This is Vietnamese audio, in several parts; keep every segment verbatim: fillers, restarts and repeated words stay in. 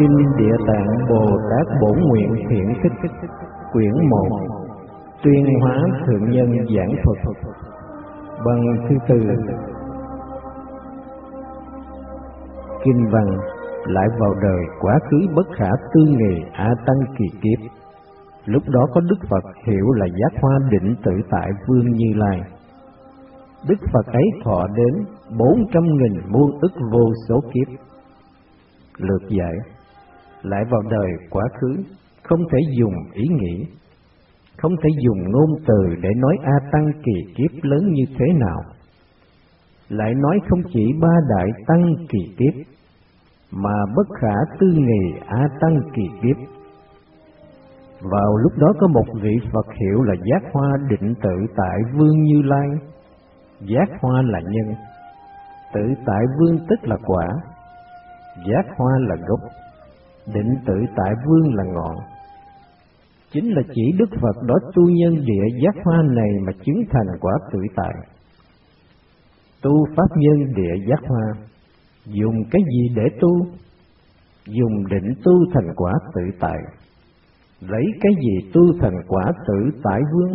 Kinh Địa Tạng Bồ Tát Bổn Nguyện Thiện Thích, quyển một, Tuyên Hóa Thượng Nhân Giảng Thuật, băng thứ tư. Kinh văn: lại vào đời quá khứ bất khả tư nghì a tăng kỳ kiếp. Lúc đó có Đức Phật hiệu là Giác Hoa Định Tự Tại Vương Như Lai. Đức Phật ấy thọ đến bốn trăm nghìn muôn ức vô số kiếp. Lược giải: lại vào đời quá khứ không thể dùng ý nghĩ, không thể dùng ngôn từ để nói A Tăng kỳ kiếp lớn như thế nào. Lại nói không chỉ ba đại tăng kỳ kiếp, mà bất khả tư nghì A Tăng kỳ kiếp. Vào lúc đó có một vị Phật hiệu là Giác Hoa Định Tự Tại Vương Như Lai. Giác Hoa là nhân, Tự Tại Vương tức là quả, Giác Hoa là gốc, Định Tự Tại Vương là ngọn. Chính là chỉ Đức Phật đó tu nhân địa Giác Hoa này mà chứng thành quả tự tại. Tu pháp nhân địa Giác Hoa, dùng cái gì để tu? Dùng định tu thành quả tự tại. Lấy cái gì tu thành quả tự tại vương?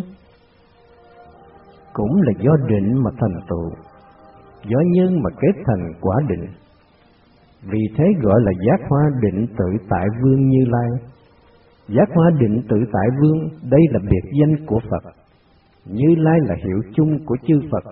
Cũng là do định mà thành tựu, do nhân mà kết thành quả định. Vì thế gọi là Giác Hoa Định Tự Tại Vương Như Lai. Giác Hoa Định Tự Tại Vương, đây là biệt danh của Phật. Như Lai là hiệu chung của chư Phật.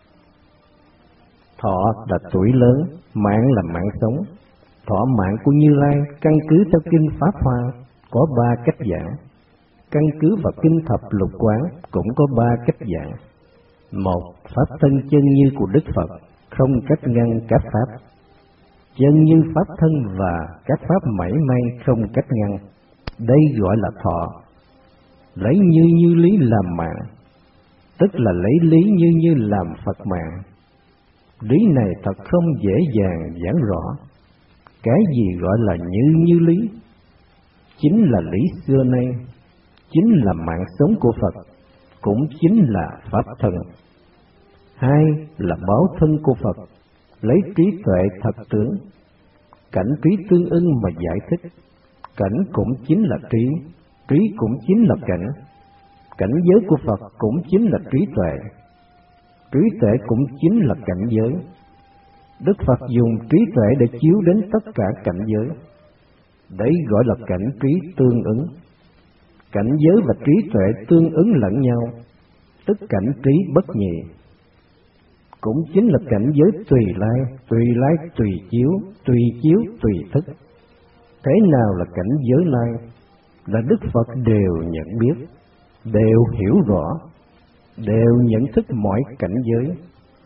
Thọ là tuổi lớn, mạng là mạng sống. Thọ mạng của Như Lai căn cứ theo kinh Pháp Hoa có ba cách giảng. Căn cứ vào kinh Thập Lục Quán cũng có ba cách giảng. Một, pháp thân chân như của Đức Phật, không cách ngăn các pháp. Chân như pháp thân và các pháp mảy may không cách ngăn, đây gọi là thọ. Lấy như như lý làm mạng, tức là lấy lý như như làm Phật mạng. Lý này thật không dễ dàng giảng rõ. Cái gì gọi là như như lý? Chính là lý xưa nay, chính là mạng sống của Phật, cũng chính là pháp thân. Hai là báo thân của Phật, lấy trí tuệ thật tướng, cảnh trí tương ưng mà giải thích. Cảnh cũng chính là trí, trí cũng chính là cảnh. Cảnh giới của Phật cũng chính là trí tuệ, trí tuệ cũng chính là cảnh giới. Đức Phật dùng trí tuệ để chiếu đến tất cả cảnh giới, đấy gọi là cảnh trí tương ứng. Cảnh giới và trí tuệ tương ứng lẫn nhau, tức cảnh trí bất nhị. Cũng chính là cảnh giới tùy lai, tùy lai tùy chiếu, tùy chiếu tùy thức. Thế nào là cảnh giới lai? Là Đức Phật đều nhận biết, đều hiểu rõ, đều nhận thức mọi cảnh giới.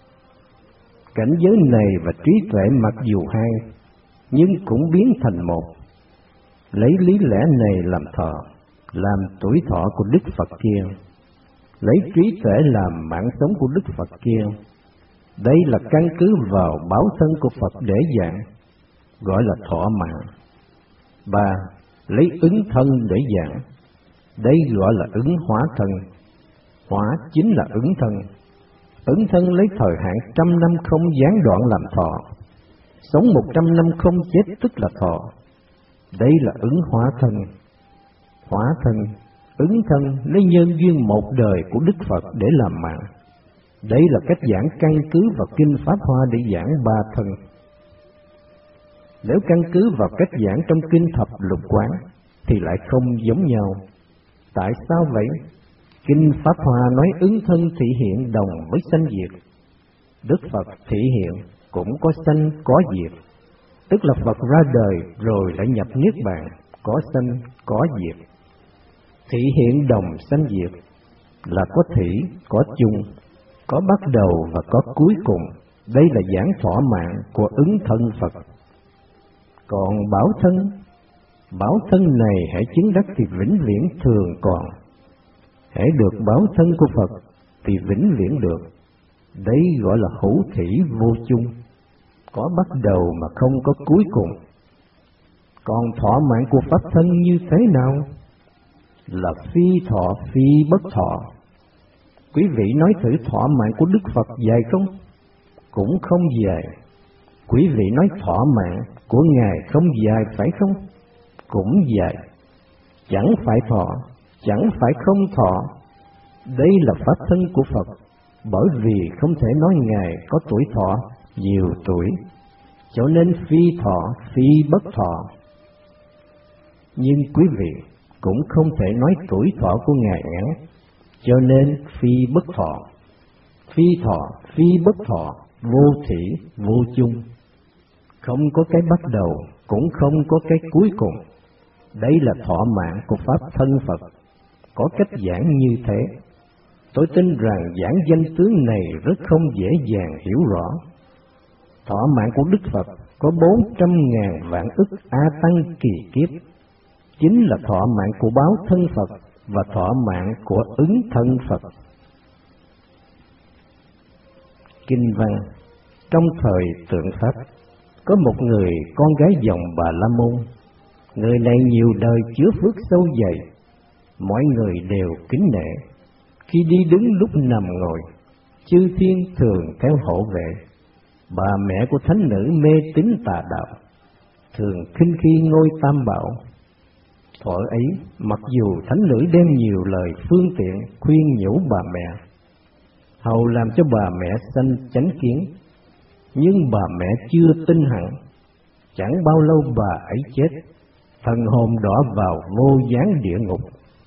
Cảnh giới này và trí tuệ mặc dù hai, nhưng cũng biến thành một. Lấy lý lẽ này làm thọ, làm tuổi thọ của Đức Phật kia. Lấy trí tuệ làm mạng sống của Đức Phật kia. Đây là căn cứ vào báo thân của Phật để giảng, gọi là thọ mạng. Ba, lấy ứng thân để giảng, đây gọi là ứng hóa thân. Hóa chính là ứng thân. Ứng thân lấy thời hạn trăm năm không gián đoạn làm thọ. Sống một trăm năm không chết tức là thọ. Đây là ứng hóa thân. Hóa thân, ứng thân lấy nhân duyên một đời của Đức Phật để làm mạng. Đây là cách giảng căn cứ vào kinh Pháp Hoa để giảng ba thân. Nếu căn cứ vào cách giảng trong kinh Thập Lục Quán thì lại không giống nhau. Tại sao vậy? Kinh Pháp Hoa nói ứng thân thị hiện đồng với sanh diệt. Đức Phật thị hiện cũng có sanh có diệt, tức là Phật ra đời rồi lại nhập niết bàn, có sanh có diệt. Thị hiện đồng sanh diệt là có thị, có chung, có bắt đầu và có cuối cùng. Đây là giảng thỏa mạng của ứng thân Phật. Còn bảo thân, bảo thân này hãy chứng đắc thì vĩnh viễn thường còn. Hãy được bảo thân của Phật thì vĩnh viễn được. Đấy gọi là hữu thủy vô chung, có bắt đầu mà không có cuối cùng. Còn thọ mạng của pháp thân như thế nào? Là phi thọ phi bất thọ. Quý vị nói thử thọ mạng của Đức Phật dài không? Cũng không dài. Quý vị nói thọ mạng của Ngài không dài phải không? cũng vậy, chẳng phải thọ, chẳng phải không thọ. Đây là pháp thân của Phật, bởi vì không thể nói Ngài có tuổi thọ nhiều tuổi, cho nên phi thọ, phi bất thọ. Nhưng quý vị cũng không thể nói tuổi thọ của Ngài ngắn, cho nên phi bất thọ. Phi thọ, phi bất thọ, vô thỉ, vô chung. Không có cái bắt đầu, cũng không có cái cuối cùng. Đây là thọ mạng của Pháp thân Phật, có cách giảng như thế. Tôi tin rằng giảng danh tướng này rất không dễ dàng hiểu rõ. Thọ mạng của Đức Phật có bốn trăm ngàn vạn ức A Tăng kỳ kiếp, chính là thọ mạng của báo thân Phật và thọ mạng của ứng thân Phật. Kinh văn: trong thời Tượng Pháp, có một người con gái dòng Bà La Môn. Người này nhiều đời chứa phước sâu dày, mọi người đều kính nể. Khi đi đứng lúc nằm ngồi, chư thiên thường theo hộ vệ. Bà mẹ của thánh nữ mê tín tà đạo, thường khinh khi ngôi Tam Bảo. Thuở ấy, mặc dù thánh nữ đem nhiều lời phương tiện khuyên nhủ bà mẹ, hầu làm cho bà mẹ sanh chánh kiến, nhưng bà mẹ chưa tin hẳn. Chẳng bao lâu bà ấy chết, thần hồn đọa vào vô gián địa ngục.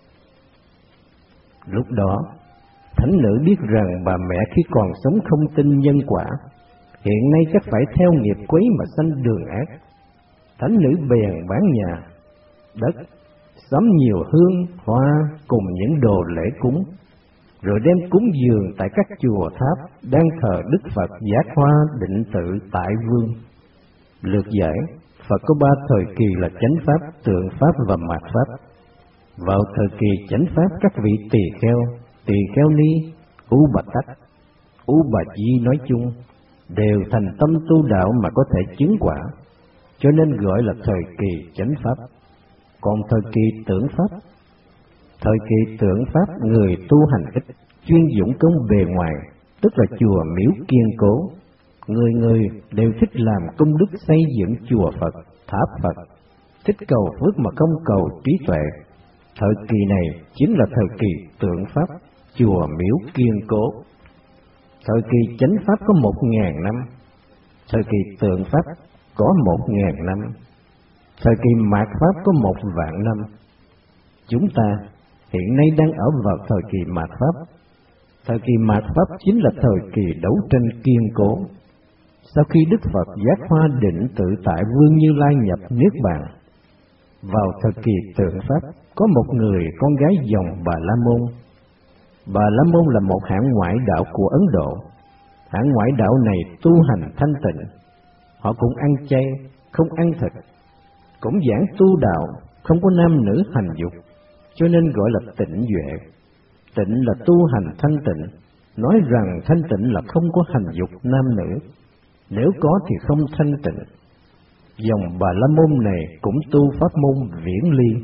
Lúc đó, thánh nữ biết rằng bà mẹ khi còn sống không tin nhân quả, hiện nay chắc phải theo nghiệp quấy mà sanh đường ác. Thánh nữ bèn bán nhà, đất, sắm nhiều hương, hoa cùng những đồ lễ cúng, rồi đem cúng dường tại các chùa tháp đang thờ Đức Phật Giác Hoa Định Tự tại Vương. Lược giải, Phật có ba thời kỳ là chánh pháp, tượng pháp và mạt pháp. Vào thời kỳ chánh pháp, các vị tỳ kheo, tỳ kheo ni, u bà tắc, u bà di nói chung đều thành tâm tu đạo mà có thể chứng quả, cho nên gọi là thời kỳ chánh pháp. Còn thời kỳ tượng pháp, thời kỳ tượng pháp người tu hành ít, chuyên dụng công bề ngoài, tức là chùa miếu kiên cố. Người người đều thích làm công đức xây dựng chùa Phật, tháp Phật, thích cầu phước mà không cầu trí tuệ. Thời kỳ này chính là thời kỳ tượng pháp, chùa miếu kiên cố. Thời kỳ chánh pháp có một ngàn năm, thời kỳ tượng pháp có một ngàn năm, thời kỳ mạt pháp có một vạn năm. Chúng ta hiện nay đang ở vào thời kỳ mạt pháp. Thời kỳ mạt pháp chính là thời kỳ đấu tranh kiên cố. Sau khi Đức Phật Giác Hoa Định Tự tại Vương Như Lai nhập Niết Bàn, vào thời kỳ tượng pháp có một người con gái dòng Bà La Môn. Bà La Môn là một hạng ngoại đạo của Ấn Độ. Hạng ngoại đạo này tu hành thanh tịnh, họ cũng ăn chay, không ăn thịt, cũng giảng tu đạo, không có nam nữ hành dục, cho nên gọi là tịnh duệ. Tịnh là tu hành thanh tịnh, nói rằng thanh tịnh là không có hành dục nam nữ, nếu có thì không thanh tịnh. Dòng Bà La Môn này cũng tu pháp môn viễn ly.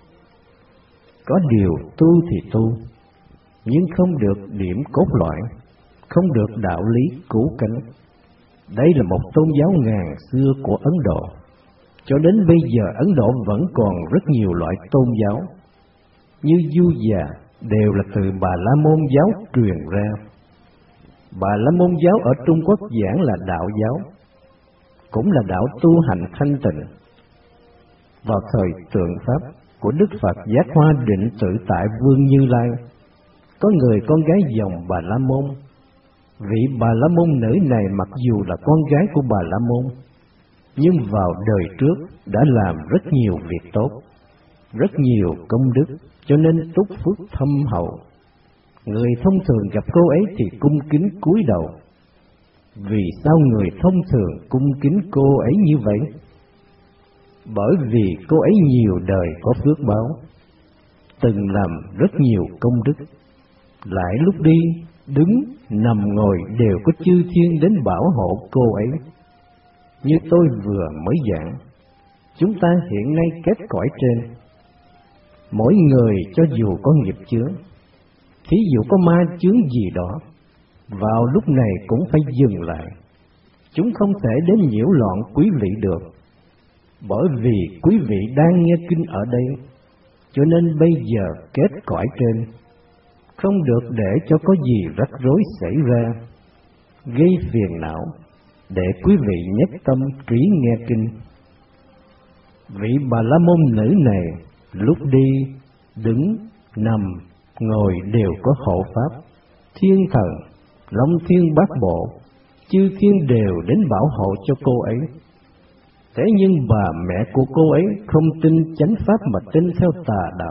Có điều tu thì tu, nhưng không được điểm cốt lõi, không được đạo lý cứu cánh. Đây là một tôn giáo ngàn xưa của Ấn Độ. Cho đến bây giờ Ấn Độ vẫn còn rất nhiều loại tôn giáo, như Du Già đều là từ Bà La Môn giáo truyền ra. Bà La Môn giáo ở Trung Quốc giảng là đạo giáo, cũng là đạo tu hành thanh tịnh. Vào thời tượng pháp của Đức Phật Giác Hoa Định Tự tại Vương Như Lai, có người con gái dòng Bà La Môn. Vị Bà La Môn nữ này mặc dù là con gái của Bà La Môn, nhưng vào đời trước đã làm rất nhiều việc tốt, rất nhiều công đức, cho nên túc phước thâm hậu. Người thông thường gặp cô ấy thì cung kính cúi đầu. Vì sao người thông thường cung kính cô ấy như vậy? Bởi vì cô ấy nhiều đời có phước báo, từng làm rất nhiều công đức, lại lúc đi, đứng, nằm ngồi đều có chư thiên đến bảo hộ cô ấy. Như tôi vừa mới giảng, chúng ta hiện nay kết cõi trên, mỗi người cho dù có nghiệp chướng, thí dụ có ma chướng gì đó, vào lúc này cũng phải dừng lại. Chúng không thể đến nhiễu loạn quý vị được. Bởi vì quý vị đang nghe kinh ở đây, cho nên bây giờ kết cõi trên, không được để cho có gì rắc rối xảy ra, gây phiền não, để quý vị nhất tâm trí nghe kinh. Vị Bà La Môn nữ này, lúc đi, đứng, nằm, ngồi đều có hộ pháp, thiên thần, long thiên bát bộ, chư thiên đều đến bảo hộ cho cô ấy. Thế nhưng bà mẹ của cô ấy không tin chánh pháp mà tin theo tà đạo.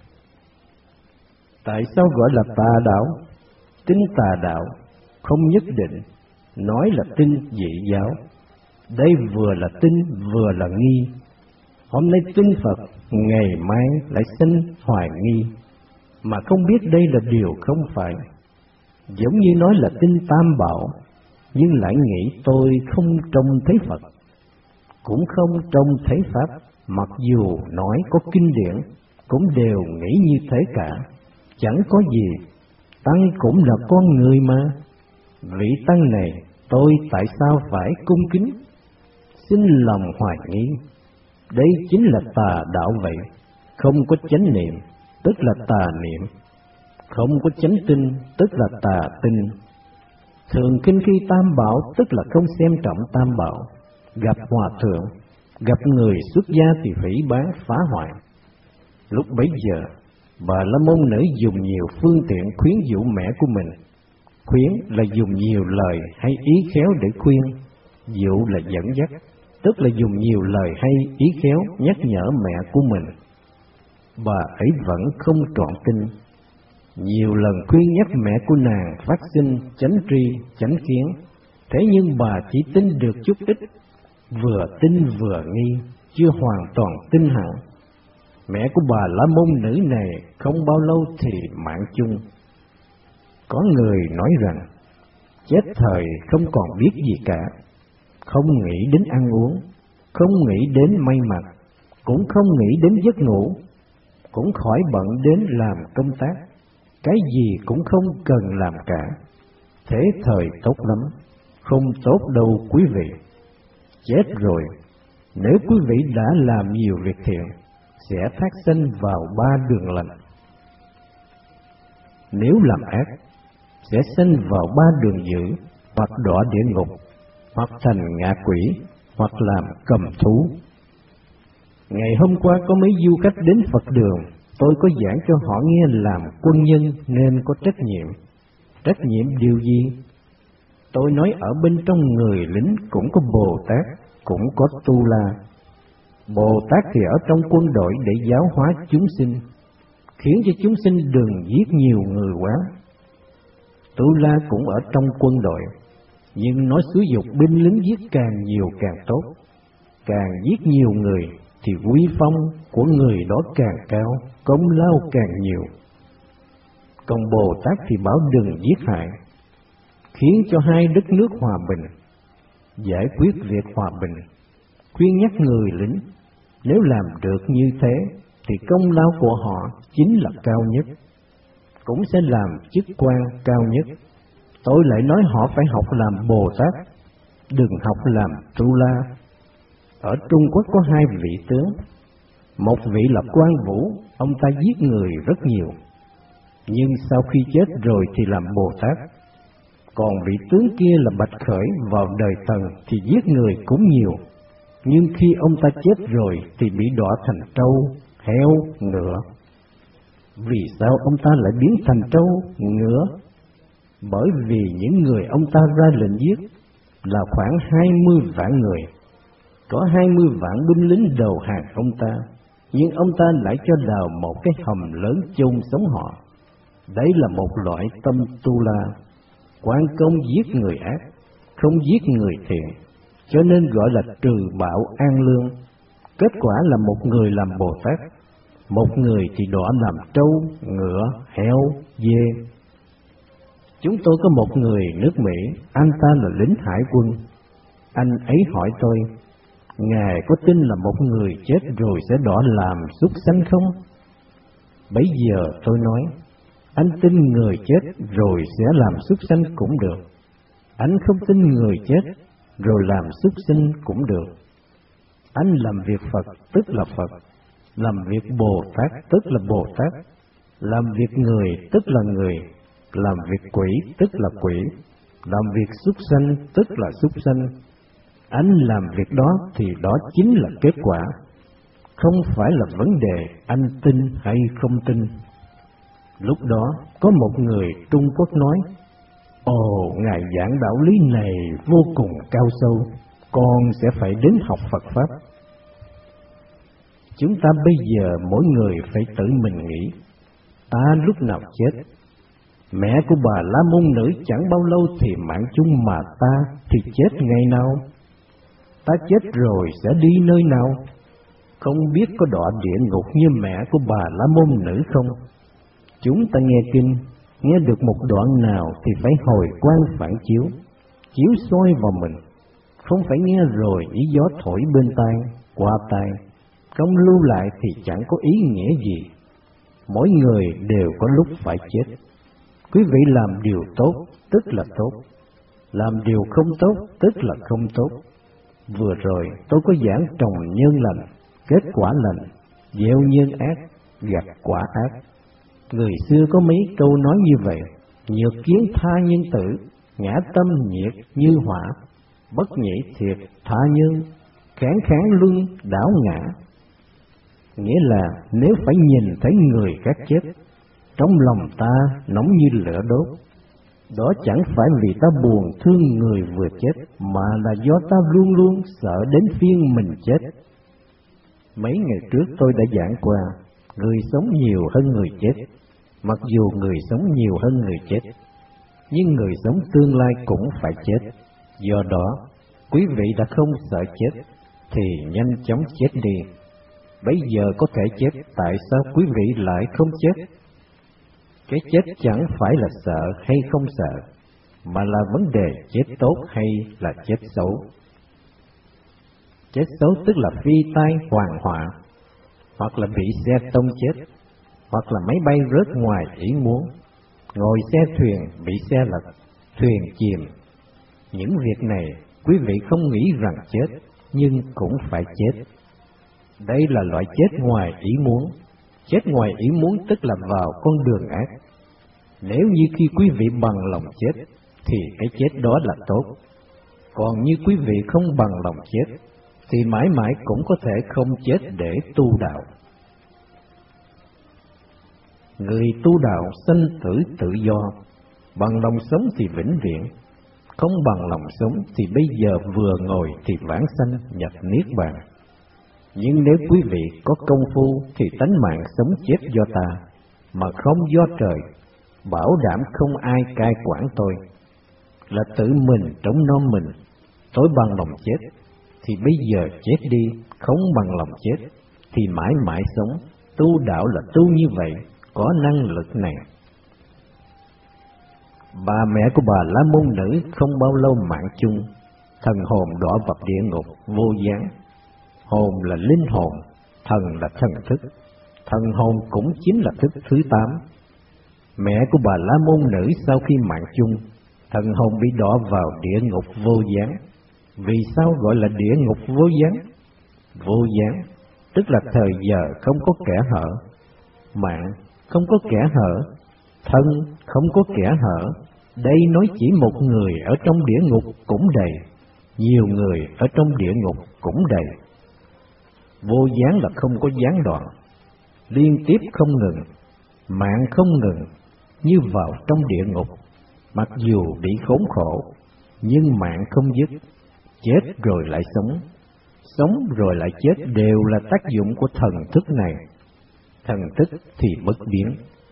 Tại sao gọi là tà đạo? Tin tà đạo không nhất định nói là tin dị giáo. Đây vừa là tin vừa là nghi. Hôm nay tin Phật, ngày mai lại sinh hoài nghi, mà không biết đây là điều không phải. Giống như nói là tin tam bảo, nhưng lại nghĩ tôi không trông thấy Phật, cũng không trông thấy Pháp, mặc dù nói có kinh điển, cũng đều nghĩ như thế cả. Chẳng có gì, Tăng cũng là con người mà. Vị Tăng này, tôi tại sao phải cung kính? Xin lòng hoài nghi. Đây chính là tà đạo vậy. Không có chánh niệm, tức là tà niệm. Không có chánh tinh, tức là tà tinh. Thường kinh khi tam bảo, tức là không xem trọng tam bảo. Gặp hòa thượng, gặp người xuất gia thì hủy bán phá hoại. Lúc bấy giờ, Bà La Môn nữ dùng nhiều phương tiện khuyến dụ mẹ của mình. Khuyến là dùng nhiều lời hay ý khéo để khuyên, dụ là dẫn dắt, tức là dùng nhiều lời hay ý khéo nhắc nhở mẹ của mình. Bà ấy vẫn không trọn tin. Nhiều lần khuyên nhắc mẹ của nàng phát sinh chánh tri, chánh kiến, thế nhưng bà chỉ tin được chút ít, vừa tin vừa nghi, chưa hoàn toàn tin hẳn. Mẹ của bà La Môn nữ này không bao lâu thì mạng chung. Có người nói rằng, chết thời không còn biết gì cả, không nghĩ đến ăn uống, không nghĩ đến may mặc, cũng không nghĩ đến giấc ngủ, cũng khỏi bận đến làm công tác, cái gì cũng không cần làm cả. Thế thời tốt lắm, không tốt đâu quý vị. Chết rồi, nếu quý vị đã làm nhiều việc thiện, sẽ thác sanh vào ba đường lành. Nếu làm ác, sẽ sanh vào ba đường dữ, hoặc đọa địa ngục, hoặc thành ngạ quỷ, hoặc làm cầm thú. Ngày hôm qua có mấy du khách đến Phật đường, tôi có giảng cho họ nghe làm quân nhân nên có trách nhiệm. Trách nhiệm điều gì? Tôi nói ở bên trong người lính cũng có Bồ Tát, cũng có Tu La. Bồ Tát thì ở trong quân đội để giáo hóa chúng sinh, khiến cho chúng sinh đừng giết nhiều người quá. Tu La cũng ở trong quân đội, nhưng nó xúi dục binh lính giết càng nhiều càng tốt. Càng giết nhiều người thì uy phong của người đó càng cao, công lao càng nhiều. Còn Bồ Tát thì bảo đừng giết hại, khiến cho hai đất nước hòa bình, giải quyết việc hòa bình, khuyên nhắc người lính. Nếu làm được như thế thì công lao của họ chính là cao nhất, cũng sẽ làm chức quan cao nhất. Tôi lại nói họ phải học làm Bồ Tát, đừng học làm Tu La. Ở Trung Quốc có hai vị tướng, một vị là Quan Vũ, ông ta giết người rất nhiều, nhưng sau khi chết rồi thì làm Bồ Tát. Còn vị tướng kia là Bạch Khởi, vào đời Tần thì giết người cũng nhiều, nhưng khi ông ta chết rồi thì bị đọa thành trâu, heo, ngựa. Vì sao ông ta lại biến thành trâu, ngựa? Bởi vì những người ông ta ra lệnh giết là khoảng hai mươi vạn người, có hai mươi vạn binh lính đầu hàng ông ta, nhưng ông ta lại cho đào một cái hầm lớn chôn sống họ. Đấy là một loại tâm Tu La, quan công giết người ác, không giết người thiện, cho nên gọi là trừ bạo an lương. Kết quả là một người làm Bồ Tát, một người thì đọa làm trâu, ngựa, heo, dê. Chúng tôi có một người nước Mỹ, anh ta là lính hải quân. Anh ấy hỏi tôi, Ngài có tin là một người chết rồi sẽ đọa làm súc sanh không? Bấy giờ tôi nói, anh tin người chết rồi sẽ làm súc sanh cũng được, anh không tin người chết rồi làm súc sinh cũng được. Anh làm việc Phật tức là Phật, làm việc Bồ Tát tức là Bồ Tát, làm việc người tức là người, làm việc quỷ tức là quỷ, làm việc súc sanh tức là súc sanh. Anh làm việc đó thì đó chính là kết quả, không phải là vấn đề anh tin hay không tin. Lúc đó có một người Trung Quốc nói: Ồ, Ngài giảng đạo lý này vô cùng cao sâu, con sẽ phải đến học Phật Pháp. Chúng ta bây giờ mỗi người phải tự mình nghĩ, ta lúc nào chết? Mẹ của bà La Môn Nữ chẳng bao lâu thì mạng chung, mà ta thì chết ngày nào? Ta chết rồi sẽ đi nơi nào? Không biết có đọa địa ngục như mẹ của bà La Môn Nữ không? Chúng ta nghe kinh, nghe được một đoạn nào thì phải hồi quang phản chiếu, chiếu soi vào mình, không phải nghe rồi ý gió thổi bên tai, qua tai, không lưu lại thì chẳng có ý nghĩa gì. Mỗi người đều có lúc phải chết. Quý vị làm điều tốt tức là tốt, làm điều không tốt tức là không tốt. Vừa rồi tôi có giảng trồng nhân lành, kết quả lành, gieo nhân ác, gặt quả ác. Người xưa có mấy câu nói như vậy: nhược kiến tha nhân tử, ngã tâm nhiệt như hỏa, bất nhĩ thiệt tha nhân, kháng kháng luân đảo ngã. Nghĩa là nếu phải nhìn thấy người khác chết, trong lòng ta nóng như lửa đốt. Đó chẳng phải vì ta buồn thương người vừa chết, mà là do ta luôn luôn sợ đến phiên mình chết. Mấy ngày trước tôi đã giảng qua, người sống nhiều hơn người chết. Mặc dù người sống nhiều hơn người chết, nhưng người sống tương lai cũng phải chết. Do đó, quý vị đã không sợ chết, thì nhanh chóng chết đi. Bây giờ có thể chết, tại sao quý vị lại không chết? Cái chết chẳng phải là sợ hay không sợ, mà là vấn đề chết tốt hay là chết xấu. Chết xấu tức là phi tai hoàng họa, hoặc là bị xe tông chết, hoặc là máy bay rớt ngoài ý muốn, ngồi xe thuyền bị xe lật, thuyền chìm. Những việc này quý vị không nghĩ rằng chết, nhưng cũng phải chết. Đây là loại chết ngoài ý muốn. Chết ngoài ý muốn tức là vào con đường ác. Nếu như khi quý vị bằng lòng chết, thì cái chết đó là tốt. Còn như quý vị không bằng lòng chết, thì mãi mãi cũng có thể không chết để tu đạo. Người tu đạo sanh tử tự do, bằng lòng sống thì vĩnh viễn, không bằng lòng sống thì bây giờ vừa ngồi thì vãng sanh nhập niết bàn. Nhưng nếu quý vị có công phu thì tánh mạng sống chết do ta, mà không do trời, bảo đảm không ai cai quản tôi. Là tự mình trống nom mình. Tôi bằng lòng chết, thì bây giờ chết đi, không bằng lòng chết, thì mãi mãi sống. Tu đạo là tu như vậy, có năng lực này. Bà mẹ của bà La Môn Nữ không bao lâu mạng chung, thần hồn đọa vào địa ngục vô gián. Hồn là linh hồn, thần là thần thức, thần hồn cũng chính là thức thứ tám. Mẹ của bà La Môn Nữ sau khi mạng chung, thần hồn bị đọa vào địa ngục vô gián. Vì sao gọi là địa ngục vô gián? Vô gián tức là thời giờ không có kẻ hở, mạng không có kẻ hở, thân không có kẻ hở. Đây nói chỉ một người ở trong địa ngục cũng đầy, nhiều người ở trong địa ngục cũng đầy. Vô gián là không có gián đoạn, liên tiếp không ngừng, mạng không ngừng, như vào trong địa ngục. Mặc dù bị khốn khổ, nhưng mạng không dứt, chết rồi lại sống, sống rồi lại chết đều là tác dụng của thần thức này. Thần thức thì bất biến.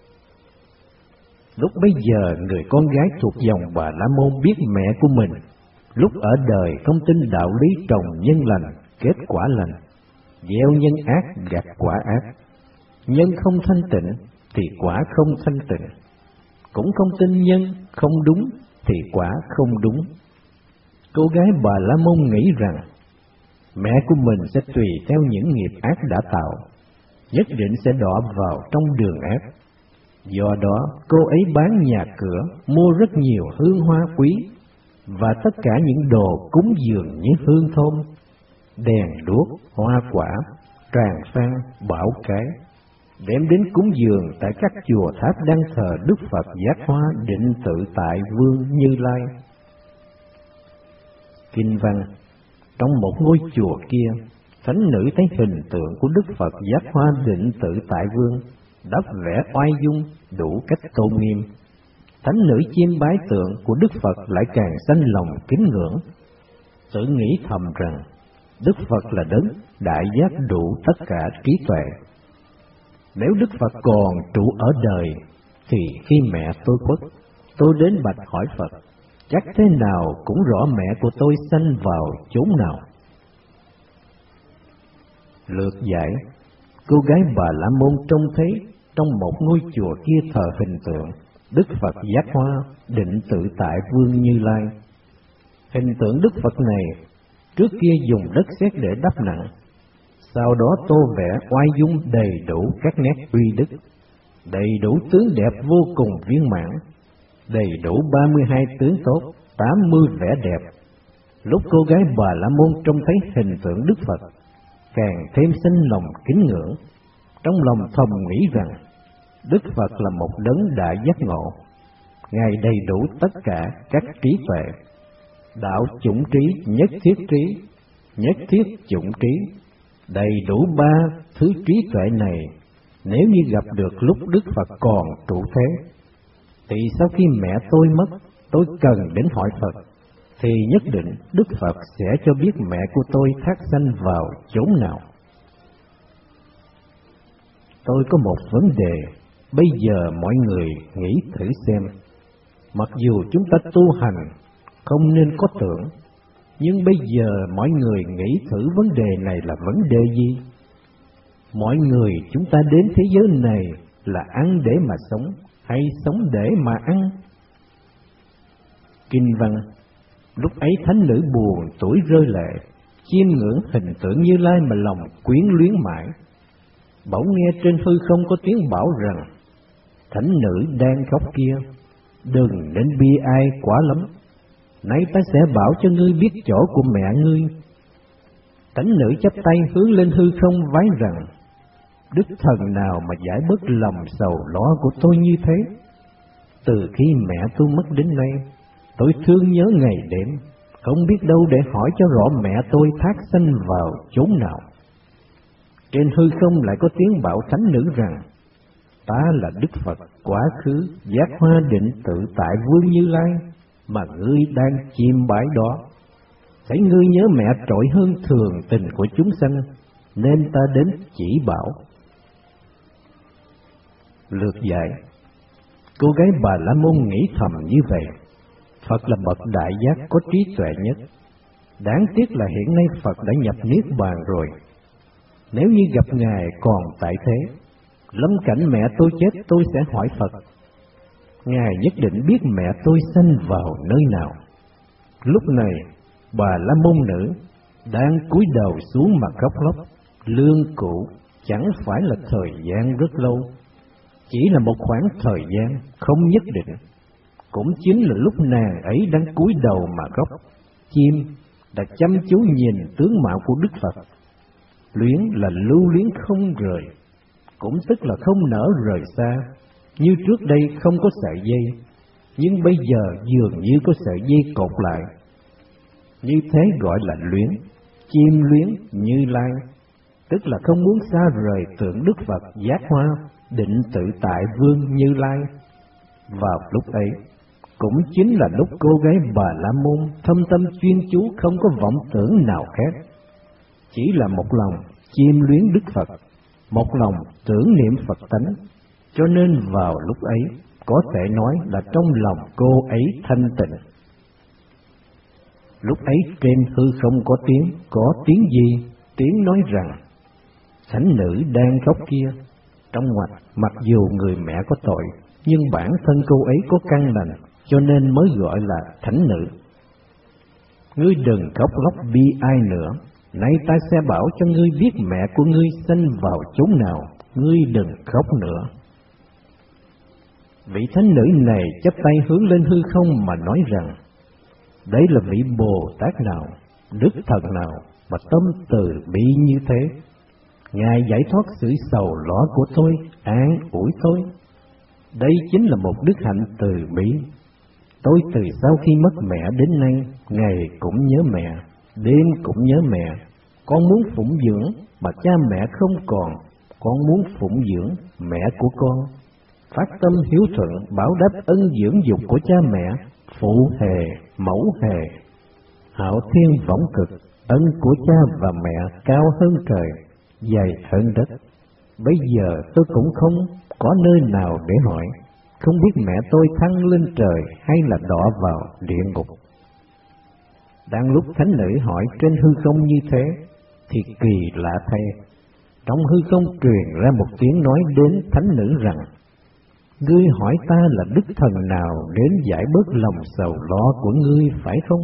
Lúc bấy giờ người con gái thuộc dòng bà La Môn biết mẹ của mình lúc ở đời không tin đạo lý trồng nhân lành, kết quả lành, gieo nhân ác, gặt quả ác. Nhân không thanh tịnh thì quả không thanh tịnh, cũng không tin nhân không đúng thì quả không đúng. Cô gái bà La Môn nghĩ rằng mẹ của mình sẽ tùy theo những nghiệp ác đã tạo, nhất định sẽ đọa vào trong đường ác. Do đó cô ấy bán nhà cửa, mua rất nhiều hương hoa quý và tất cả những đồ cúng dường như hương thơm, đèn đuốc, hoa quả, tràng phan, bảo cái, đem đến cúng dường tại các chùa tháp đang thờ Đức Phật Giác Hoa Định Tự Tại Vương Như Lai. Kinh văn: trong một ngôi chùa kia, thánh nữ thấy hình tượng của Đức Phật Giác Hoa Định Tự Tại Vương, đắp vẻ oai dung, đủ cách tôn nghiêm. Thánh nữ chiêm bái tượng của Đức Phật lại càng sanh lòng kính ngưỡng, tự nghĩ thầm rằng Đức Phật là đấng đại giác đủ tất cả trí tuệ. Nếu Đức Phật còn trụ ở đời, thì khi mẹ tôi khuất, tôi đến bạch hỏi Phật, chắc thế nào cũng rõ mẹ của tôi sanh vào chốn nào. Lược giải: cô gái Bà La Môn trông thấy trong một ngôi chùa kia thờ hình tượng Đức Phật Giác Hoa Định Tự Tại Vương Như Lai. Hình tượng Đức Phật này trước kia dùng đất sét để đắp nặng, sau đó tô vẽ oai dung đầy đủ các nét uy đức, đầy đủ tướng đẹp vô cùng viên mãn, đầy đủ ba mươi hai tướng tốt, tám mươi vẻ đẹp. Lúc cô gái Bà La Môn trông thấy hình tượng Đức Phật, càng thêm sinh lòng kính ngưỡng, trong lòng thầm nghĩ rằng Đức Phật là một đấng đại giác ngộ, Ngài đầy đủ tất cả các trí tuệ, đạo chủng trí, nhất thiết trí, nhất thiết chủng trí, đầy đủ ba thứ trí tuệ này. Nếu như gặp được lúc Đức Phật còn trụ thế, thì sau khi mẹ tôi mất, tôi cần đến hỏi Phật, thì nhất định Đức Phật sẽ cho biết mẹ của tôi thác sanh vào chốn nào. Tôi có một vấn đề, bây giờ mọi người nghĩ thử xem. Mặc dù chúng ta tu hành không nên có tưởng, nhưng bây giờ mọi người nghĩ thử vấn đề này là vấn đề gì? Mọi người chúng ta đến thế giới này là ăn để mà sống, hay sống để mà ăn? Kinh văn: lúc ấy thánh nữ buồn tuổi rơi lệ, chiêm ngưỡng hình tượng Như Lai mà lòng quyến luyến mãi. Bỗng nghe trên hư không có tiếng bảo rằng: thánh nữ đang khóc kia, đừng nên bi ai quá lắm, nay ta sẽ bảo cho ngươi biết chỗ của mẹ ngươi. Thánh nữ chắp tay hướng lên hư không vái rằng: Đức thần nào mà giải bớt lòng sầu lo của tôi như thế? Từ khi mẹ tôi mất đến nay, tôi thương nhớ ngày đêm, không biết đâu để hỏi cho rõ mẹ tôi thác sanh vào chốn nào. Trên hư không lại có tiếng bảo thánh nữ rằng: ta là Đức Phật quá khứ Giác Hoa Định Tự Tại Vương Như Lai mà ngươi đang chiêm bái đó. Thấy ngươi nhớ mẹ trội hơn thường tình của chúng sanh, nên ta đến chỉ bảo. Lược giải: cô gái Bà La Môn nghĩ thầm như vậy. Phật là bậc đại giác có trí tuệ nhất. Đáng tiếc là hiện nay Phật đã nhập niết bàn rồi. Nếu như gặp Ngài còn tại thế, lâm cảnh mẹ tôi chết, tôi sẽ hỏi Phật, Ngài nhất định biết mẹ tôi sanh vào nơi nào. Lúc này Bà La Môn nữ đang cúi đầu xuống mà khóc lóc. Lương cũ chẳng phải là thời gian rất lâu, chỉ là một khoảng thời gian không nhất định. Cũng chính là lúc nàng ấy đang cúi đầu mà khóc, chim đã chăm chú nhìn tướng mạo của Đức Phật. Luyến là lưu luyến không rời, cũng tức là không nỡ rời xa. Như trước đây không có sợi dây, nhưng bây giờ dường như có sợi dây cột lại. Như thế gọi là luyến, chim luyến Như Lai, tức là không muốn xa rời tượng Đức Phật Giác Hoa Định Tự Tại Vương Như Lai. Vào lúc ấy, cũng chính là lúc cô gái Bà La Môn thâm tâm chuyên chú, không có vọng tưởng nào khác, chỉ là một lòng chiêm luyến Đức Phật, một lòng tưởng niệm Phật tánh. Cho nên vào lúc ấy, có thể nói là trong lòng cô ấy thanh tịnh. Lúc ấy trên hư không có tiếng, có tiếng gì? Tiếng nói rằng: thánh nữ đang khóc kia, trong ngoặc mặc dù người mẹ có tội, nhưng bản thân cô ấy có căn lành, cho nên mới gọi là thánh nữ. Ngươi đừng khóc lóc bi ai nữa, nay ta sẽ bảo cho ngươi biết mẹ của ngươi sanh vào chốn nào, ngươi đừng khóc nữa. Vị thánh nữ này chắp tay hướng lên hư không mà nói rằng: đấy là vị Bồ Tát nào, Đức Thần nào, mà tâm từ bi như thế. Ngài giải thoát sự sầu lo của tôi, an ủi tôi. Đây chính là một đức hạnh từ bi. Tôi từ sau khi mất mẹ đến nay, ngày cũng nhớ mẹ, đêm cũng nhớ mẹ. Con muốn phụng dưỡng mà cha mẹ không còn, con muốn phụng dưỡng mẹ của con. Phát tâm hiếu thuận báo đáp ân dưỡng dục của cha mẹ, phụ hề, mẫu hề. Hạo thiên võng cực, ân của cha và mẹ cao hơn trời, dày hơn đất. Bây giờ tôi cũng không có nơi nào để hỏi, không biết mẹ tôi thăng lên trời hay là đọa vào địa ngục. Đang lúc thánh nữ hỏi trên hư không như thế, thì kỳ lạ thay, trong hư không truyền ra một tiếng nói đến thánh nữ rằng: ngươi hỏi ta là đức thần nào đến giải bớt lòng sầu lo của ngươi phải không?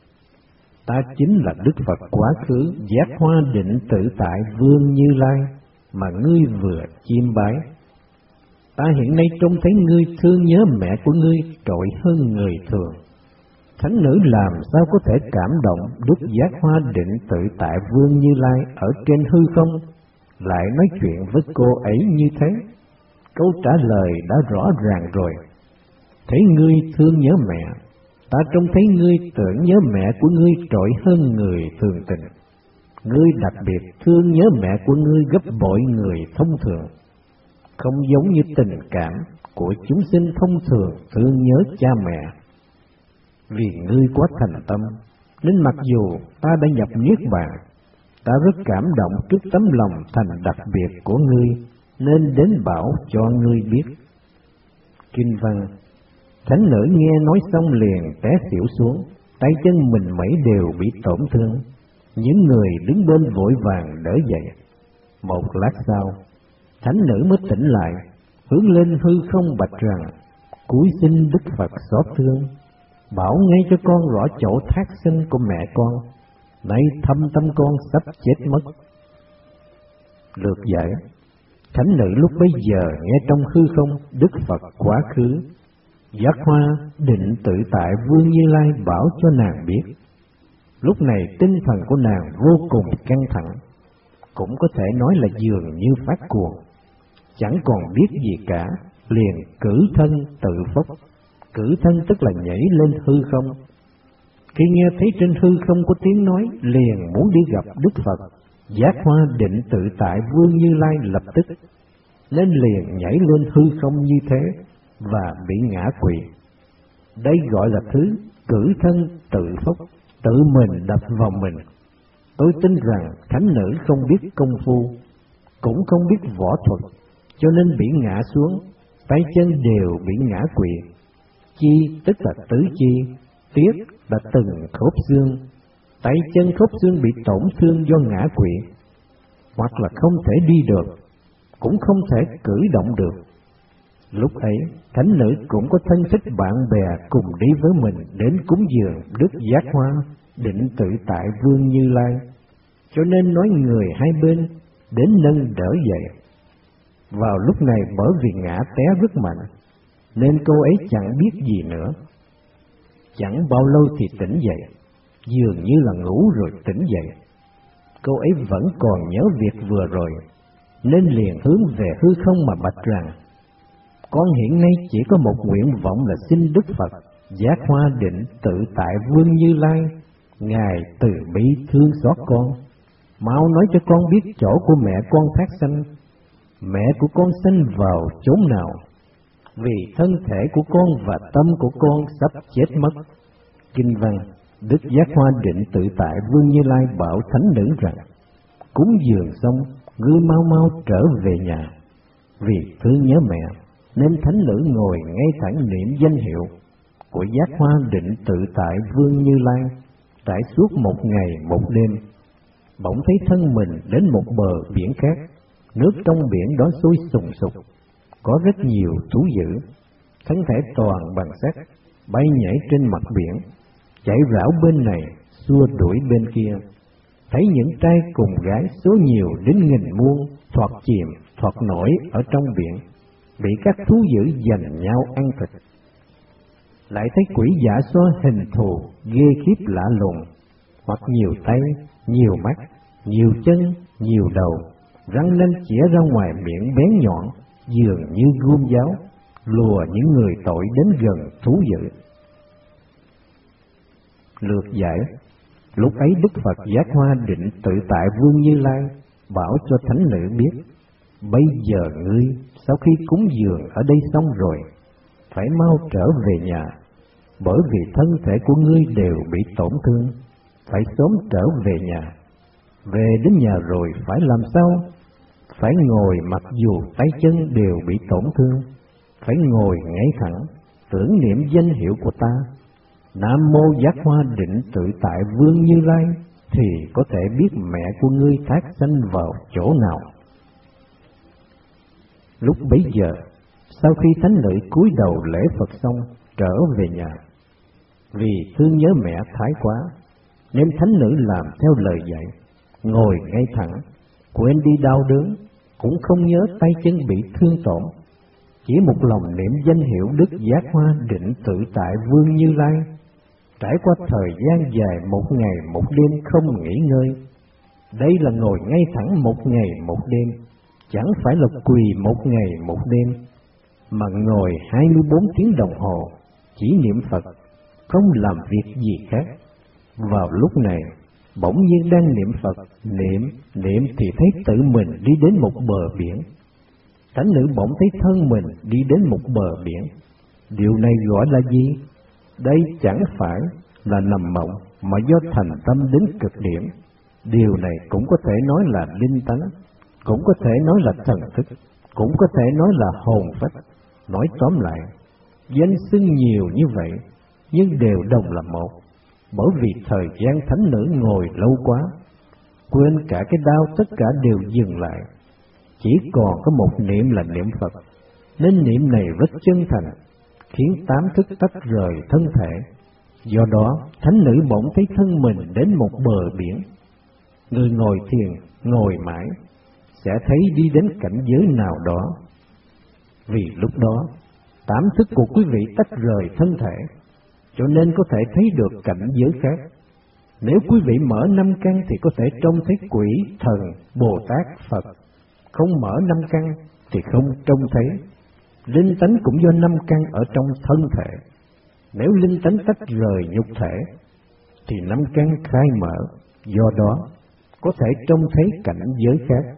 Ta chính là Đức Phật quá khứ giác hoa định tự tại Vương Như Lai mà ngươi vừa chiêm bái. Ta hiện nay trông thấy ngươi thương nhớ mẹ của ngươi trội hơn người thường. Thánh nữ làm sao có thể cảm động Đức giác hoa định tự tại Vương Như Lai ở trên hư không, lại nói chuyện với cô ấy như thế? Câu trả lời đã rõ ràng rồi. Thấy ngươi thương nhớ mẹ, ta trông thấy ngươi tưởng nhớ mẹ của ngươi trội hơn người thường tình. Ngươi đặc biệt thương nhớ mẹ của ngươi gấp bội người thông thường, không giống như tình cảm của chúng sinh thông thường thương nhớ cha mẹ. Vì ngươi quá thành tâm, nên mặc dù ta đã nhập niết bàn, ta rất cảm động trước tấm lòng thành đặc biệt của ngươi, nên đến bảo cho ngươi biết. Kinh văn: thánh nữ nghe nói xong liền té xỉu xuống, tay chân mình mẩy đều bị tổn thương. Những người đứng bên vội vàng đỡ dậy. Một lát sau, thánh nữ mới tỉnh lại, hướng lên hư không bạch rằng: cúi xin Đức Phật xót thương, bảo ngay cho con rõ chỗ thác sinh của mẹ con, nay thâm tâm con sắp chết mất. Lược giải: thánh nữ lúc bấy giờ nghe trong hư không Đức Phật quá khứ giác hoa định tự tại Vương Như Lai bảo cho nàng biết. Lúc này tinh thần của nàng vô cùng căng thẳng, cũng có thể nói là dường như phát cuồng, chẳng còn biết gì cả, liền cử thân tự phốc. Cử thân tức là nhảy lên hư không. Khi nghe thấy trên hư không có tiếng nói, liền muốn đi gặp Đức Phật giác hoa định tự tại Vương Như Lai lập tức, nên liền nhảy lên hư không như thế và bị ngã quỵ. Đây gọi là thứ cử thân tự phốc, tự mình đập vào mình. Tôi tin rằng thánh nữ không biết công phu, cũng không biết võ thuật, cho nên bị ngã xuống, tay chân đều bị ngã quỵ. Chi tức là tứ chi, tiết là từng khớp xương, tay chân khớp xương bị tổn thương do ngã quỵ, hoặc là không thể đi được, cũng không thể cử động được. Lúc ấy, thánh nữ cũng có thân thích bạn bè cùng đi với mình đến cúng dường Đức giác hoa định tự tại Vương Như Lai, cho nên nói người hai bên đến nâng đỡ dậy. Vào lúc này bởi vì ngã té rất mạnh, nên cô ấy chẳng biết gì nữa. Chẳng bao lâu thì tỉnh dậy, dường như là ngủ rồi tỉnh dậy. Cô ấy vẫn còn nhớ việc vừa rồi, nên liền hướng về hư không mà bạch rằng: con hiện nay chỉ có một nguyện vọng là xin Đức Phật giác hoa định tự tại Vương Như Lai, Ngài từ bi thương xót con, mau nói cho con biết chỗ của mẹ con thác sanh. Mẹ của con sanh vào chốn nào? Vì thân thể của con và tâm của con sắp chết mất. Kinh văn: Đức giác hoa định tự tại Vương Như Lai bảo thánh nữ rằng: cúng dường xong, ngươi mau mau trở về nhà. Vì thương nhớ mẹ, nên thánh nữ ngồi ngay thẳng niệm danh hiệu của giác hoa định tự tại Vương Như Lai, trải suốt một ngày một đêm. Bỗng thấy thân mình đến một bờ biển khác, nước trong biển đó sôi sùng sục, có rất nhiều thú dữ, thân thể toàn bằng sắt, bay nhảy trên mặt biển, chạy rảo bên này, xua đuổi bên kia. Thấy những trai cùng gái số nhiều đến nghìn muôn, thoạt chìm, thoạt nổi ở trong biển, bị các thú dữ giành nhau ăn thịt. Lại thấy quỷ giả xoa hình thù ghê khiếp lạ lùng, hoặc nhiều tay, nhiều mắt, nhiều chân, nhiều đầu, răng nanh chĩa ra ngoài miệng bén nhọn, dường như gươm giáo, lùa những người tội đến gần thú dữ. Lược giải: lúc ấy Đức Phật Giác Hoa Định Tự Tại Vương Như Lai bảo cho thánh nữ biết: bây giờ ngươi sau khi cúng dường ở đây xong rồi, phải mau trở về nhà, bởi vì thân thể của ngươi đều bị tổn thương, phải sớm trở về nhà. Về đến nhà rồi phải làm sao? Phải ngồi mặc dù tay chân đều bị tổn thương, phải ngồi ngay thẳng, tưởng niệm danh hiệu của ta, Nam Mô Giác Hoa Định Tự Tại Vương Như Lai, thì có thể biết mẹ của ngươi thác sanh vào chỗ nào. Lúc bấy giờ, sau khi thánh nữ cúi đầu lễ Phật xong, trở về nhà, vì thương nhớ mẹ thái quá, nên thánh nữ làm theo lời dạy, ngồi ngay thẳng, quên đi đau đớn, cũng không nhớ tay chân bị thương tổn, chỉ một lòng niệm danh hiệu Đức Giác Hoa Định Tự Tại Vương Như Lai. Trải qua thời gian dài một ngày một đêm không nghỉ ngơi. Đây là ngồi ngay thẳng một ngày một đêm, chẳng phải là quỳ một ngày một đêm, mà ngồi hai mươi bốn tiếng đồng hồ, chỉ niệm Phật, không làm việc gì khác. Vào lúc này, bỗng nhiên đang niệm Phật, niệm, niệm thì thấy tự mình đi đến một bờ biển. Thánh nữ bỗng thấy thân mình đi đến một bờ biển. Điều này gọi là gì? Đây chẳng phải là nằm mộng, mà do thành tâm đến cực điểm. Điều này cũng có thể nói là linh tánh, cũng có thể nói là thần thức, cũng có thể nói là hồn phách. Nói tóm lại, danh xưng nhiều như vậy, nhưng đều đồng là một. Bởi vì thời gian thánh nữ ngồi lâu quá, quên cả cái đau, tất cả đều dừng lại, chỉ còn có một niệm là niệm Phật, nên niệm này rất chân thành, khiến tám thức tách rời thân thể. Do đó, thánh nữ bỗng thấy thân mình đến một bờ biển. Người ngồi thiền, ngồi mãi, sẽ thấy đi đến cảnh giới nào đó. Vì lúc đó, tám thức của quý vị tách rời thân thể, cho nên có thể thấy được cảnh giới khác. Nếu quý vị mở năm căn thì có thể trông thấy quỷ, thần, Bồ Tát, Phật. Không mở năm căn thì không trông thấy. Linh tánh cũng do năm căn ở trong thân thể. Nếu linh tánh tách rời nhục thể thì năm căn khai mở, do đó có thể trông thấy cảnh giới khác.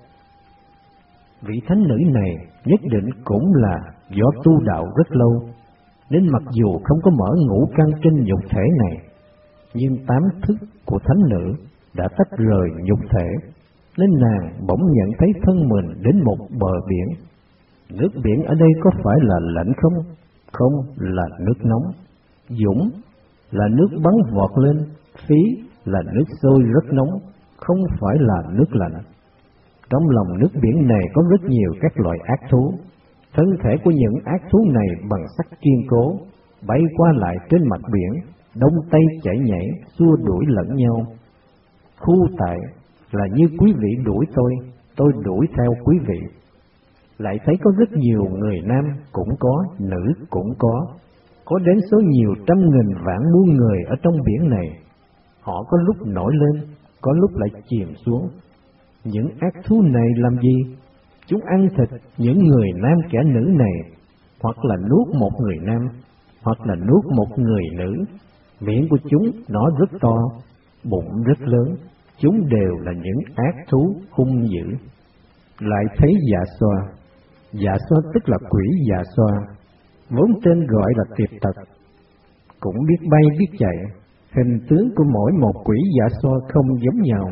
Vị thánh nữ này nhất định cũng là do tu đạo rất lâu, nên mặc dù không có mở ngũ căn trên nhục thể này, nhưng tám thức của thánh nữ đã tách rời nhục thể, nên nàng bỗng nhận thấy thân mình đến một bờ biển. Nước biển ở đây có phải là lạnh không? Không, là nước nóng. Dũng là nước bắn vọt lên, phí là nước sôi rất nóng, không phải là nước lạnh. Trong lòng nước biển này có rất nhiều các loại ác thú. Thân thể của những ác thú này bằng sắt kiên cố, bay qua lại trên mặt biển, đông tây chảy nhảy, xua đuổi lẫn nhau. Khu tại là như quý vị đuổi tôi, tôi đuổi theo quý vị. Lại thấy có rất nhiều người nam cũng có, nữ cũng có, có đến số nhiều trăm nghìn vạn muôn người ở trong biển này. Họ có lúc nổi lên, có lúc lại chìm xuống. Những ác thú này làm gì? Chúng ăn thịt những người nam kẻ nữ này, hoặc là nuốt một người nam, hoặc là nuốt một người nữ. Miệng của chúng nó rất to, bụng rất lớn, chúng đều là những ác thú hung dữ. Lại thấy dạ xoa, dạ xoa tức là quỷ dạ xoa, vốn tên gọi là tiệp tật, cũng biết bay biết chạy. Hình tướng của mỗi một quỷ dạ xoa không giống nhau,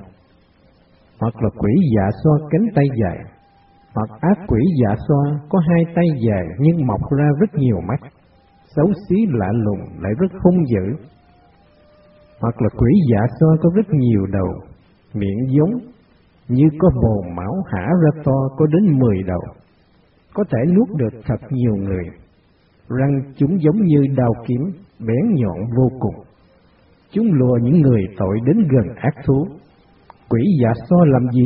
hoặc là quỷ dạ xoa cánh tay dài, hoặc ác quỷ dạ xoa có hai tay dài nhưng mọc ra rất nhiều mắt, xấu xí lạ lùng lại rất hung dữ. Hoặc là quỷ dạ xoa có rất nhiều đầu, miệng giống như có bồn máu hả ra to có đến mười đầu, có thể nuốt được thật nhiều người. Răng chúng giống như đao kiếm, bén nhọn vô cùng. Chúng lùa những người tội đến gần ác thú. Quỷ dạ xoa làm gì?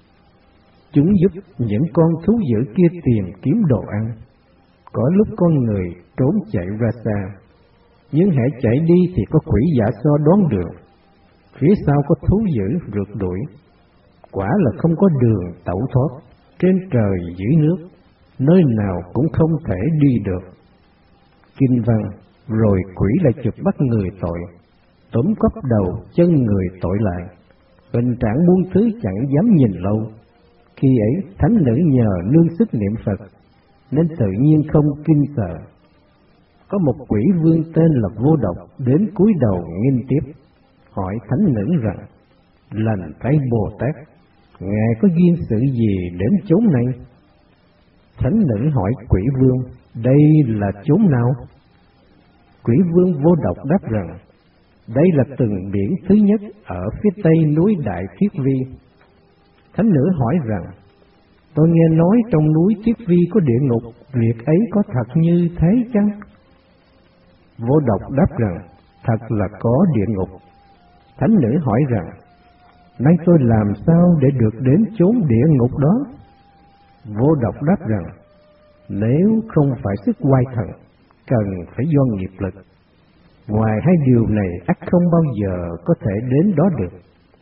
Chúng giúp những con thú dữ kia tìm kiếm đồ ăn. Có lúc con người trốn chạy ra xa, nhưng hãy chạy đi thì có quỷ dạ xoa đón đường. phía sau có thú dữ rượt đuổi, quả là không có đường tẩu thoát, trên trời dưới nước, nơi nào cũng không thể đi được. Kinh văn, rồi quỷ lại chụp bắt người tội, túm cốc đầu chân người tội lại, tình trạng muôn thứ chẳng dám nhìn lâu. Khi ấy thánh nữ nhờ nương sức niệm Phật, nên tự nhiên không kinh sợ. Có một quỷ vương tên là Vô Độc đến cúi đầu nghinh tiếp, hỏi thánh nữ rằng: Lành Thái Bồ Tát, ngài có duyên sự gì đến chốn này? Thánh nữ hỏi quỷ vương: đây là chốn nào? Quỷ vương Vô Độc đáp rằng: đây là từng biển thứ nhất ở phía tây núi Đại Thiết Vi. Thánh nữ hỏi rằng: tôi nghe nói trong núi Thiết Vi có địa ngục, việc ấy có thật như thế chăng? Vô Độc đáp rằng: thật là có địa ngục. Thánh nữ hỏi rằng: nay tôi làm sao để được đến chốn địa ngục đó? Vô Độc đáp rằng: nếu không phải sức oai thần, cần phải do nghiệp lực. Ngoài hai điều này ắt không bao giờ có thể đến đó được.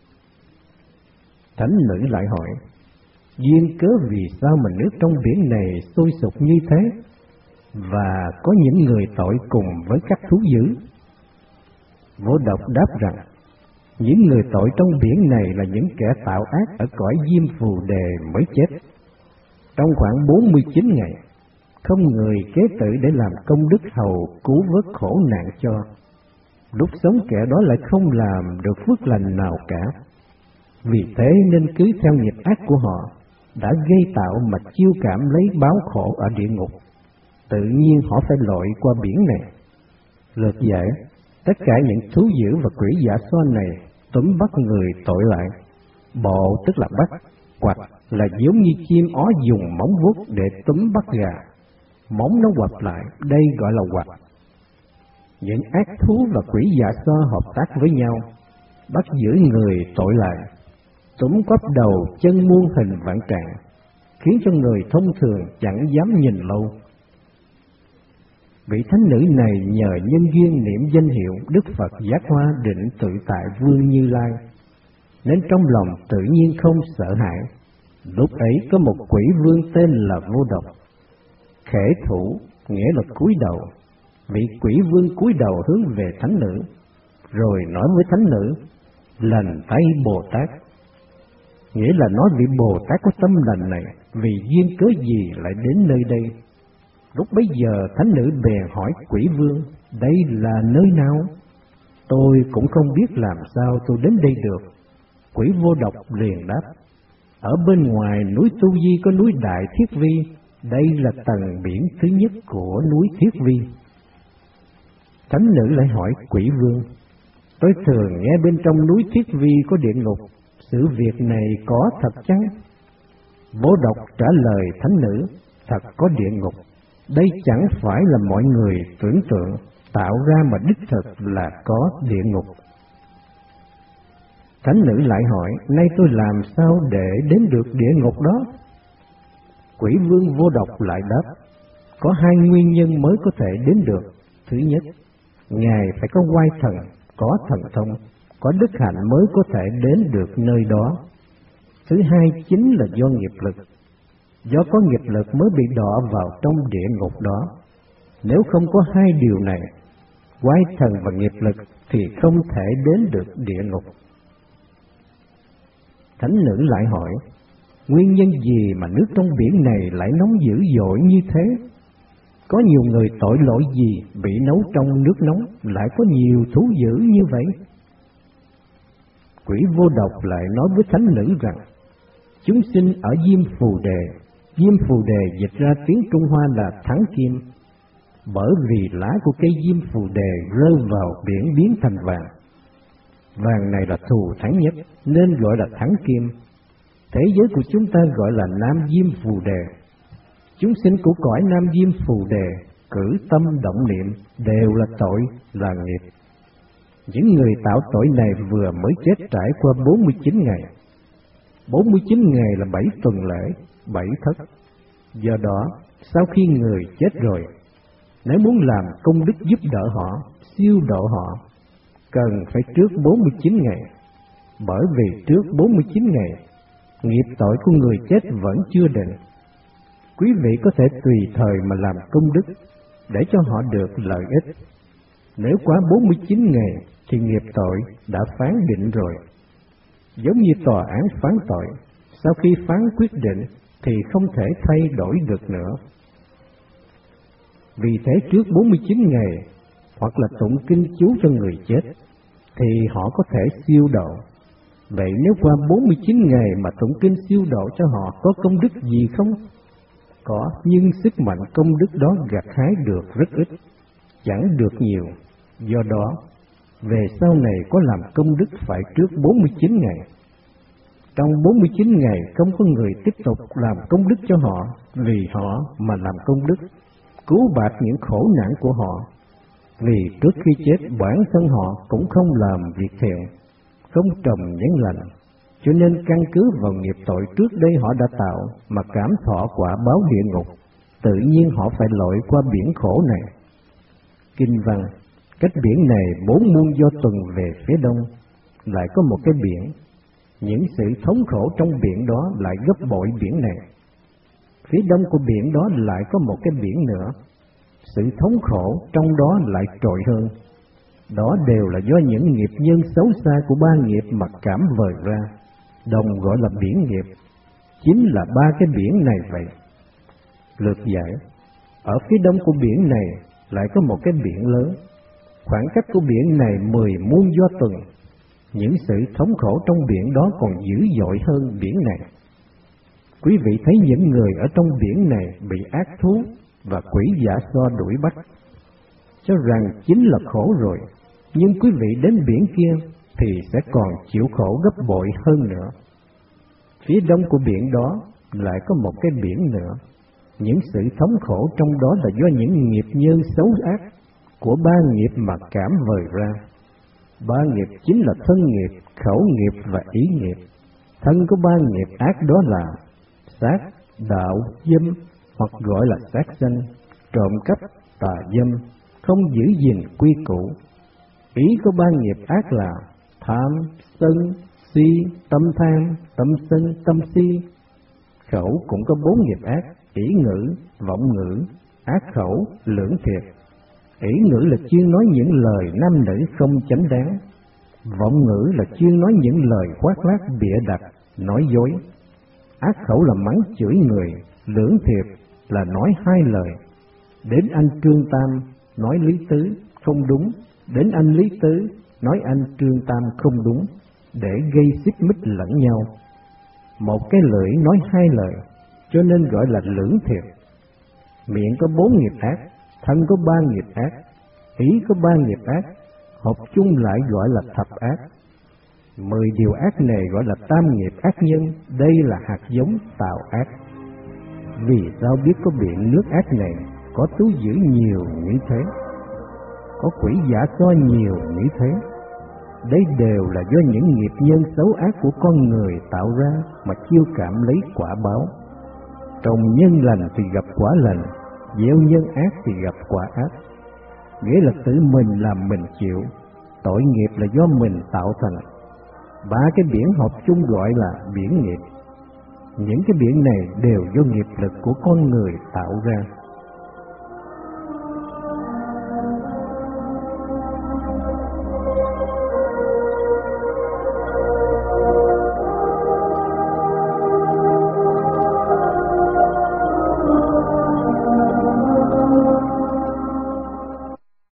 Thánh nữ lại hỏi: duyên cớ vì sao mà nước trong biển này sôi sục như thế, và có những người tội cùng với các thú dữ? Vô Độc đáp rằng: những người tội trong biển này là những kẻ tạo ác ở cõi Diêm Phù Đề mới chết. Trong khoảng bốn mươi chín ngày, không người kế tử để làm công đức hầu cứu vớt khổ nạn cho. Lúc sống kẻ đó lại không làm được phước lành nào cả. Vì thế nên cứ theo nghiệp ác của họ, đã gây tạo mà chiêu cảm lấy báo khổ ở địa ngục. Tự nhiên họ phải lội qua biển này. Lược giải, tất cả những thú dữ và quỷ giả xoa này túm bắt người tội lại. Bộ tức là bắt, quạch là giống như chim ó dùng móng vuốt để túm bắt gà. Móng nó quặp lại, đây gọi là quạch. Những ác thú và quỷ dạ xoa hợp tác với nhau, bắt giữ người tội lại, túm quắp đầu chân muôn hình vạn trạng, khiến cho người thông thường chẳng dám nhìn lâu. Vị thánh nữ này nhờ nhân duyên niệm danh hiệu Đức Phật Giác Hoa Định Tự Tại Vương Như Lai, nên trong lòng tự nhiên không sợ hãi. Lúc ấy có một quỷ vương tên là Vô Độc. Khể thủ nghĩa là cúi đầu. Vị quỷ vương cúi đầu hướng về thánh nữ, rồi nói với thánh nữ: Lành Thái Bồ Tát, nghĩa là nói vị Bồ Tát có tâm lành này vì duyên cớ gì lại đến nơi đây. Lúc bấy giờ thánh nữ bèn hỏi quỷ vương: đây là nơi nào? Tôi cũng không biết làm sao tôi đến đây được. Quỷ Vô Độc liền đáp: ở bên ngoài núi Tu Di có núi Đại Thiết Vi, đây là tầng biển thứ nhất của núi Thiết Vi. Thánh nữ lại hỏi quỷ vương: tôi thường nghe bên trong núi Thiết Vi có địa ngục, sự việc này có thật chăng? Vô Độc trả lời thánh nữ: thật có địa ngục. Đây chẳng phải là mọi người tưởng tượng tạo ra mà đích thực là có địa ngục. Thánh nữ lại hỏi: nay tôi làm sao để đến được địa ngục đó? Quỷ vương Vô Độc lại đáp: có hai nguyên nhân mới có thể đến được. Thứ nhất, ngài phải có oai thần, có thần thông, có đức hạnh mới có thể đến được nơi đó. Thứ hai chính là do nghiệp lực. Do có nghiệp lực mới bị đọa vào trong địa ngục đó. Nếu không có hai điều này, oai thần và nghiệp lực, thì không thể đến được địa ngục. Thánh nữ lại hỏi: nguyên nhân gì mà nước trong biển này lại nóng dữ dội như thế? Có nhiều người tội lỗi gì bị nấu trong nước nóng lại có nhiều thú dữ như vậy? Quỷ Vô Độc lại nói với thánh nữ rằng: chúng sinh ở Diêm Phù Đề, Diêm Phù Đề dịch ra tiếng Trung Hoa là thắng kim, bởi vì lá của cây Diêm Phù Đề rơi vào biển biến thành vàng. Vàng này là thù thắng nhất nên gọi là thắng kim. Thế giới của chúng ta gọi là Nam Diêm Phù Đề. Chúng sinh của cõi Nam Diêm Phù Đề cử tâm động niệm đều là tội, là nghiệp. Những người tạo tội này vừa mới chết trải qua bốn mươi chín ngày. bốn mươi chín ngày là bảy tuần lễ, bảy thất. Do đó, sau khi người chết rồi, nếu muốn làm công đức giúp đỡ họ, siêu độ họ, cần phải trước bốn mươi chín ngày, bởi vì trước bốn mươi chín ngày, nghiệp tội của người chết vẫn chưa định. Quý vị có thể tùy thời mà làm công đức để cho họ được lợi ích. Nếu quá bốn mươi chín ngày thì nghiệp tội đã phán định rồi. Giống như tòa án phán tội, sau khi phán quyết định thì không thể thay đổi được nữa. Vì thế trước bốn mươi chín ngày, hoặc là tụng kinh chú cho người chết, thì họ có thể siêu độ. Vậy nếu qua bốn mươi chín ngày mà tụng kinh siêu độ cho họ có công đức gì không? Có, nhưng sức mạnh công đức đó gặt hái được rất ít, chẳng được nhiều. Do đó, về sau này có làm công đức phải trước bốn mươi chín ngày. Trong bốn mươi chín ngày không có người tiếp tục làm công đức cho họ, vì họ mà làm công đức, cứu bạt những khổ nạn của họ. Vì trước khi chết bản thân họ cũng không làm việc thiện, không trồng nhân lành, cho nên căn cứ vào nghiệp tội trước đây họ đã tạo mà cảm thọ quả báo địa ngục, tự nhiên họ phải lội qua biển khổ này. Kinh văn, cách biển này bốn muôn do tuần về phía đông, lại có một cái biển, những sự thống khổ trong biển đó lại gấp bội biển này. Phía đông của biển đó lại có một cái biển nữa, sự thống khổ trong đó lại trội hơn. Đó đều là do những nghiệp nhân xấu xa của ba nghiệp mặc cảm vời ra, đồng gọi là biển nghiệp. Chính là ba cái biển này vậy. Lược giải, ở phía đông của biển này lại có một cái biển lớn, khoảng cách của biển này mười muôn do tuần. Những sự thống khổ trong biển đó còn dữ dội hơn biển này. Quý vị thấy những người ở trong biển này bị ác thú và quỷ giả xoa đuổi bắt, cho rằng chính là khổ rồi, nhưng quý vị đến biển kia thì sẽ còn chịu khổ gấp bội hơn nữa. Phía đông của biển đó lại có một cái biển nữa, những sự thống khổ trong đó là do những nghiệp nhân xấu ác của ba nghiệp mà cảm vời ra. Ba nghiệp chính là thân nghiệp, khẩu nghiệp và ý nghiệp. Thân của ba nghiệp ác đó là sát, đạo, dâm, hoặc gọi là sát sanh, trộm cắp, tà dâm, không giữ gìn quy củ. Ý của ba nghiệp ác là tham, sân, si, tâm tham, tâm sân, tâm si. Khẩu cũng có bốn nghiệp ác: ý ngữ, vọng ngữ, ác khẩu, lưỡng thiệt. Ý ngữ là chuyên nói những lời nam nữ không chánh đáng. Vọng ngữ là chuyên nói những lời khoác lác bịa đặt, nói dối. Ác khẩu là mắng chửi người. Lưỡng thiệt là nói hai lời: đến anh Trương Tam nói Lý Tứ không đúng, đến anh Lý Tứ nói anh Trương Tam không đúng, để gây xích mích lẫn nhau. Một cái lưỡi nói hai lời, cho nên gọi là lưỡng thiệt. Miệng có bốn nghiệp ác, thân có ba nghiệp ác, ý có ba nghiệp ác, hợp chung lại gọi là thập ác. Mười điều ác này gọi là tam nghiệp ác nhân, đây là hạt giống tạo ác. Vì sao biết có biển nước ác này có thú dữ nhiều như thế, có quỷ giả so nhiều như thế? Đây đều là do những nghiệp nhân xấu ác của con người tạo ra mà chiêu cảm lấy quả báo. Trồng nhân lành thì gặp quả lành, gieo nhân ác thì gặp quả ác. Nghĩa là tự mình làm mình chịu, tội nghiệp là do mình tạo thành. Ba cái biển hợp chung gọi là biển nghiệp. Những cái biển này đều do nghiệp lực của con người tạo ra.